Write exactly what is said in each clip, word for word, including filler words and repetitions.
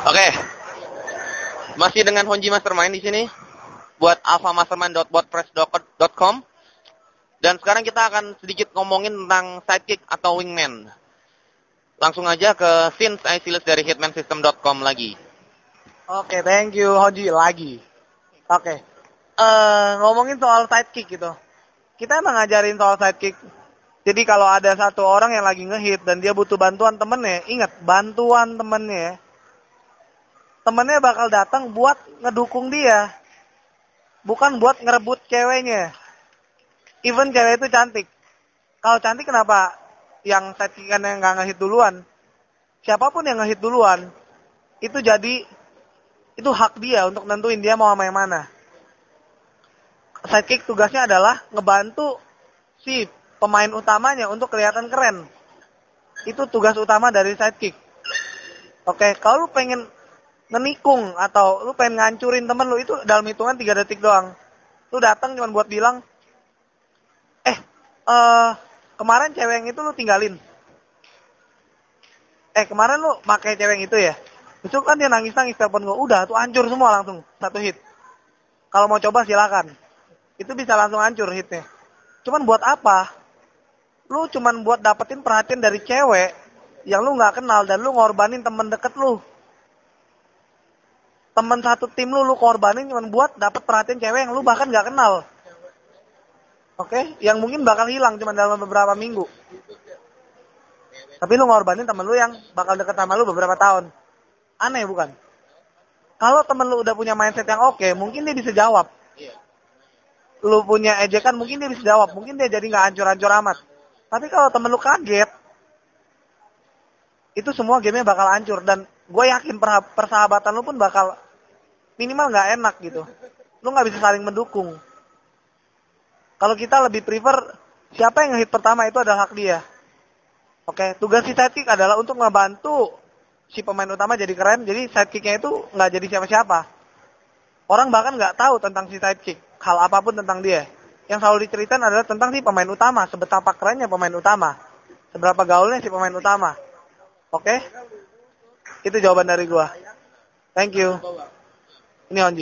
Oke, masih dengan Honji Mastermind di sini buat alpha mastermind dot wordpress dot com. Dan sekarang kita akan sedikit ngomongin tentang sidekick atau wingman. Langsung aja ke Vince Aisilis dari hitman system dot com lagi. Oke, thank you Honji lagi. Oke, uh, ngomongin soal sidekick gitu. Kita emang ngajarin soal sidekick. Jadi kalau ada satu orang yang lagi ngehit dan dia butuh bantuan temennya, ingat bantuan temennya. Temennya bakal datang buat ngedukung dia, bukan buat ngerebut ceweknya. Even cewek itu cantik. Kalau cantik kenapa yang sidekickan yang nggak ngehit duluan? Siapapun yang ngehit duluan, itu jadi itu hak dia untuk nentuin dia mau sama yang mana. Sidekick tugasnya adalah ngebantu si pemain utamanya untuk kelihatan keren. Itu tugas utama dari sidekick. Oke, kalau lu pengen ngenikung atau lu pengen ngancurin temen lu, itu dalam hitungan tiga detik doang. Lu datang cuma buat bilang, eh, uh, kemarin cewek yang itu lu tinggalin. Eh, kemarin lu pakai cewek yang itu ya. Besok kan dia nangis-nangis telepon gue, udah tuh hancur semua langsung satu hit. Kalau mau coba silakan. Itu bisa langsung hancur hitnya. Cuman buat apa? Lu cuman buat dapetin perhatian dari cewek yang lu nggak kenal dan lu ngorbanin temen deket lu. Temen satu tim lu, lu korbanin cuma buat dapet perhatian cewek yang lu bahkan gak kenal. Oke? Okay? Yang mungkin bakal hilang cuma dalam beberapa minggu. Tapi lu ngorbanin temen lu yang bakal deket sama lu beberapa tahun. Aneh bukan? Kalau temen lu udah punya mindset yang oke, okay, mungkin dia bisa jawab. Lu punya ejekan, mungkin dia bisa jawab. Mungkin dia jadi gak hancur-hancur amat. Tapi kalau temen lu kaget, itu semua gamenya bakal hancur. Dan gue yakin persahabatan lu pun bakal minimal gak enak gitu. Lu gak bisa saling mendukung. Kalau kita lebih prefer siapa yang ngehit pertama itu adalah hak dia. Oke, tugas si sidekick adalah untuk ngebantu si pemain utama jadi keren. Jadi sidekicknya itu gak jadi siapa-siapa. Orang bahkan gak tahu tentang si sidekick. Hal apapun tentang dia. Yang selalu diceritain adalah tentang si pemain utama. Sebetapa kerennya pemain utama. Seberapa gaulnya si pemain utama. Oke? Itu jawaban dari gua. Thank you. Ini Honji.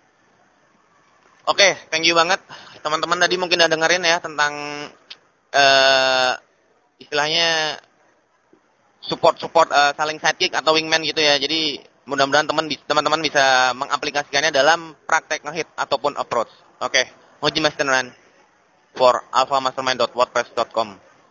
Oke, thank you banget. Teman-teman tadi mungkin udah dengerin ya tentang uh, istilahnya support-support uh, saling sidekick atau wingman gitu ya. Jadi mudah-mudahan teman teman-teman bisa mengaplikasikannya dalam praktek ngehit ataupun approach. Oke, Honji Mastermind for alpha mastermind dot wordpress dot com.